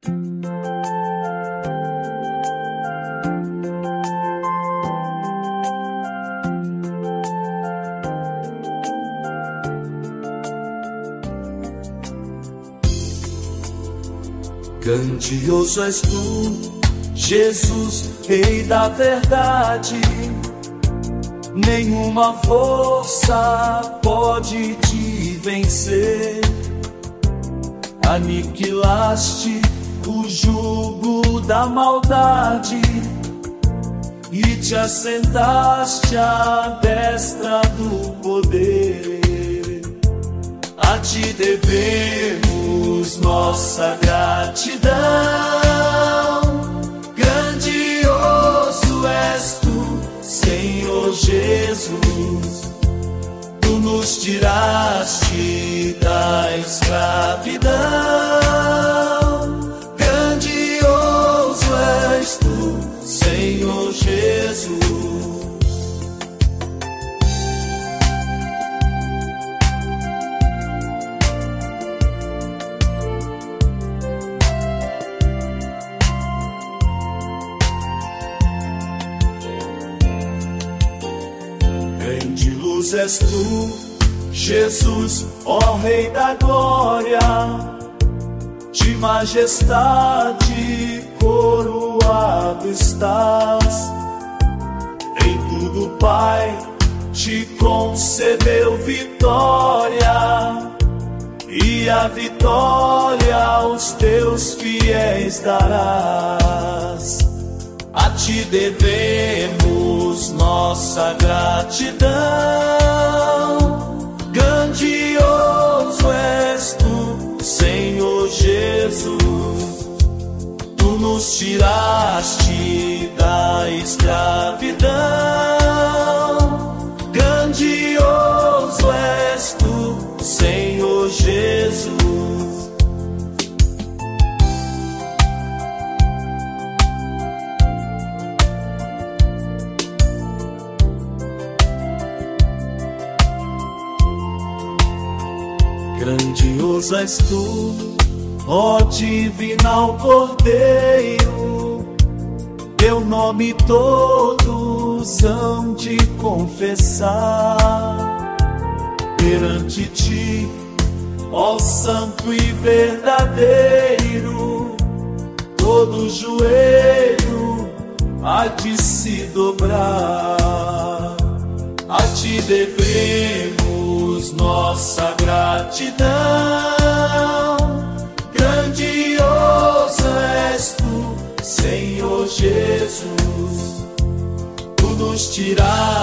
Grandioso és tu, Jesus, Rei da verdade. Nenhuma força pode te vencer. Aniquilaste o jugo da maldade e te assentaste à destra do poder. A ti devemos nossa gratidão. Grandioso és tu, Senhor Jesus. Tu nos tiraste da escravidão. Grandioso és tu, Senhor Jesus. Grande luz és tu, Jesus, ó Rei da glória. De majestade coroado estás. Em tudo, Pai, te concedeu vitória, e a vitória aos teus fiéis darás. A ti devemos nossa gratidão. Grandioso és tu, Senhor Jesus. Tu nos tiraste da escravidão. Grandioso és tu, Senhor Jesus. Grandioso és tu, ó divinal Cordeiro. Teu nome todos hão de confessar. Perante ti, ó santo e verdadeiro, todo joelho há de se dobrar. A ti devemos nossa gratidão. Grandioso és tu, Senhor Jesus. Tu nos tiraste